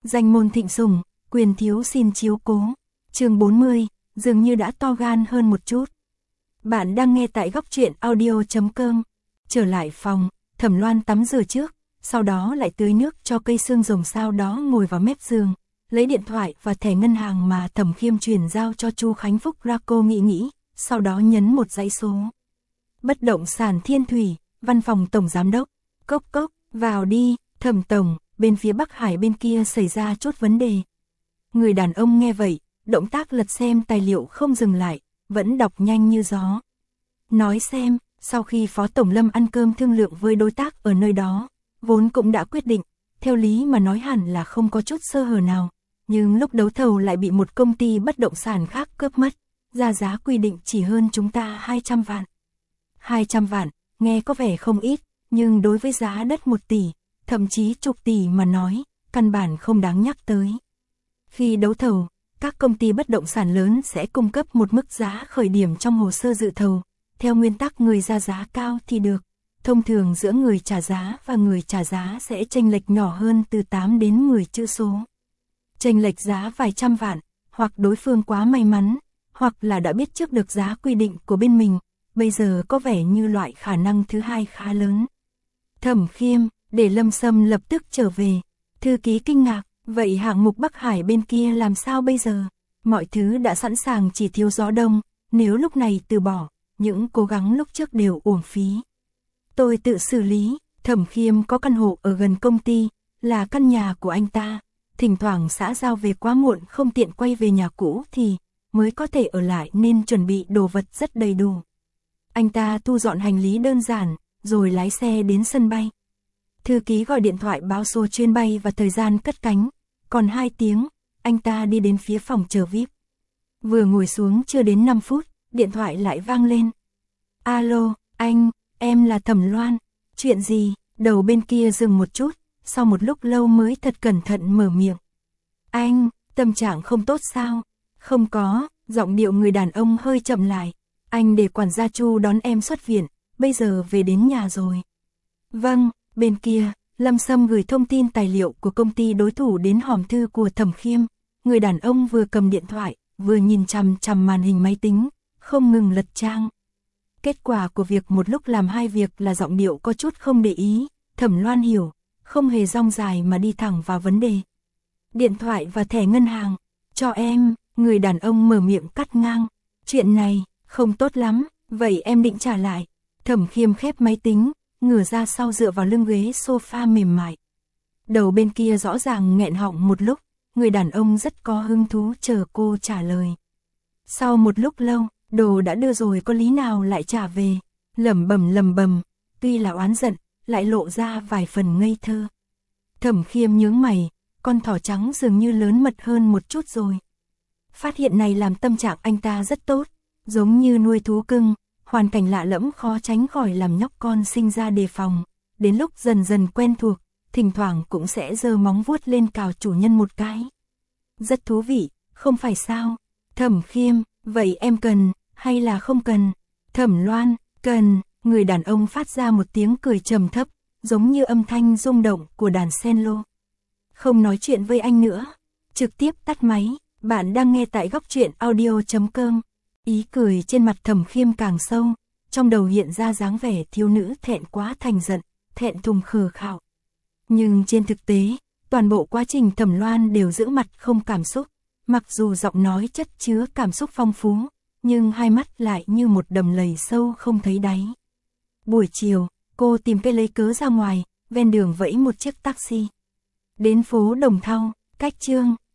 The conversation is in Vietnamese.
Danh môn thịnh sủng, quyền thiếu xin chiếu cố. Chương 40, dường như đã to gan hơn một chút. Bạn đang nghe tại góc truyện audio.com. Trở lại phòng, Thẩm Loan tắm rửa trước, sau đó lại tưới nước cho cây xương rồng, sau đó ngồi vào mép giường, lấy điện thoại và thẻ ngân hàng mà Thẩm Khiêm chuyển giao cho Chu Khánh Phúc ra. Cô nghĩ, sau đó nhấn một dãy số. Bất động sản Thiên Thủy, văn phòng tổng giám đốc. Cốc cốc, vào đi, Thẩm tổng, bên phía Bắc Hải bên kia xảy ra chút vấn đề. Người đàn ông nghe vậy, động tác lật xem tài liệu không dừng lại, vẫn đọc nhanh như gió. Nói xem, sau khi Phó Tổng Lâm ăn cơm thương lượng với đối tác ở nơi đó, vốn cũng đã quyết định, theo lý mà nói hẳn là không có chút sơ hở nào, nhưng lúc đấu thầu lại bị một công ty bất động sản khác cướp mất, ra giá quy định chỉ hơn chúng ta 200 vạn. 200 vạn, nghe có vẻ không ít, nhưng đối với giá đất 1 tỷ, thậm chí chục tỷ mà nói, căn bản không đáng nhắc tới. Khi đấu thầu, các công ty bất động sản lớn sẽ cung cấp một mức giá khởi điểm trong hồ sơ dự thầu, theo nguyên tắc người ra giá cao thì được. Thông thường giữa người trả giá và người trả giá sẽ chênh lệch nhỏ hơn từ 8 đến 10 chữ số. Chênh lệch giá vài trăm vạn, hoặc đối phương quá may mắn, hoặc là đã biết trước được giá quy định của bên mình, bây giờ có vẻ như loại khả năng thứ hai khá lớn. Thẩm Khiêm, để Lâm Sâm lập tức trở về. Thư ký kinh ngạc, vậy hạng mục Bắc Hải bên kia làm sao bây giờ? Mọi thứ đã sẵn sàng, chỉ thiếu gió đông, nếu lúc này từ bỏ, những cố gắng lúc trước đều uổng phí. Tôi tự xử lý. Thẩm Khiêm có căn hộ ở gần công ty, là căn nhà của anh ta. Thỉnh thoảng xã giao về quá muộn không tiện quay về nhà cũ thì mới có thể ở lại, nên chuẩn bị đồ vật rất đầy đủ. Anh ta thu dọn hành lý đơn giản, rồi lái xe đến sân bay. Thư ký gọi điện thoại báo số chuyến bay và thời gian cất cánh. Còn 2 tiếng, anh ta đi đến phía phòng chờ VIP. Vừa ngồi xuống chưa đến 5 phút, điện thoại lại vang lên. Alo, anh, em là Thẩm Loan. Chuyện gì? Đầu bên kia dừng một chút, sau một lúc lâu mới thật cẩn thận mở miệng. Anh, tâm trạng không tốt sao? Không có, giọng điệu người đàn ông hơi chậm lại. Anh để quản gia Chu đón em xuất viện, bây giờ về đến nhà rồi. Vâng, bên kia, Lâm Sâm gửi thông tin tài liệu của công ty đối thủ đến hòm thư của Thẩm Khiêm. Người đàn ông vừa cầm điện thoại, vừa nhìn chằm chằm màn hình máy tính, không ngừng lật trang. Kết quả của việc một lúc làm hai việc là giọng điệu có chút không để ý. Thẩm Loan hiểu, không hề rong dài mà đi thẳng vào vấn đề. Điện thoại và thẻ ngân hàng, cho em. Người đàn ông mở miệng cắt ngang. Chuyện này, không tốt lắm, vậy em định trả lại. Thẩm Khiêm khép máy tính, ngửa ra sau dựa vào lưng ghế sofa mềm mại. Đầu bên kia rõ ràng nghẹn họng một lúc, người đàn ông rất có hứng thú chờ cô trả lời. Sau một lúc lâu, đồ đã đưa rồi có lý nào lại trả về, lẩm bẩm, tuy là oán giận, lại lộ ra vài phần ngây thơ. Thẩm Khiêm nhướng mày, con thỏ trắng dường như lớn mật hơn một chút rồi. Phát hiện này làm tâm trạng anh ta rất tốt, giống như nuôi thú cưng, hoàn cảnh lạ lẫm khó tránh khỏi làm nhóc con sinh ra đề phòng, đến lúc dần dần quen thuộc, thỉnh thoảng cũng sẽ giơ móng vuốt lên cào chủ nhân một cái. Rất thú vị, không phải sao? Thẩm Khiêm, vậy em cần, hay là không cần? Thẩm Loan, cần. Người đàn ông phát ra một tiếng cười trầm thấp, giống như âm thanh rung động của đàn cello. Không nói chuyện với anh nữa, trực tiếp tắt máy. Bạn đang nghe tại góc truyện audio.com. Ý cười trên mặt Thẩm Khiêm càng sâu, trong đầu hiện ra dáng vẻ thiếu nữ thẹn quá thành giận, thẹn thùng khờ khạo. Nhưng trên thực tế, toàn bộ quá trình Thẩm Loan đều giữ mặt không cảm xúc, mặc dù giọng nói chất chứa cảm xúc phong phú, nhưng hai mắt lại như một đầm lầy sâu không thấy đáy. Buổi chiều, cô tìm cái lấy cớ ra ngoài, ven đường vẫy một chiếc taxi. Đến phố Đồng Thau, cách Chương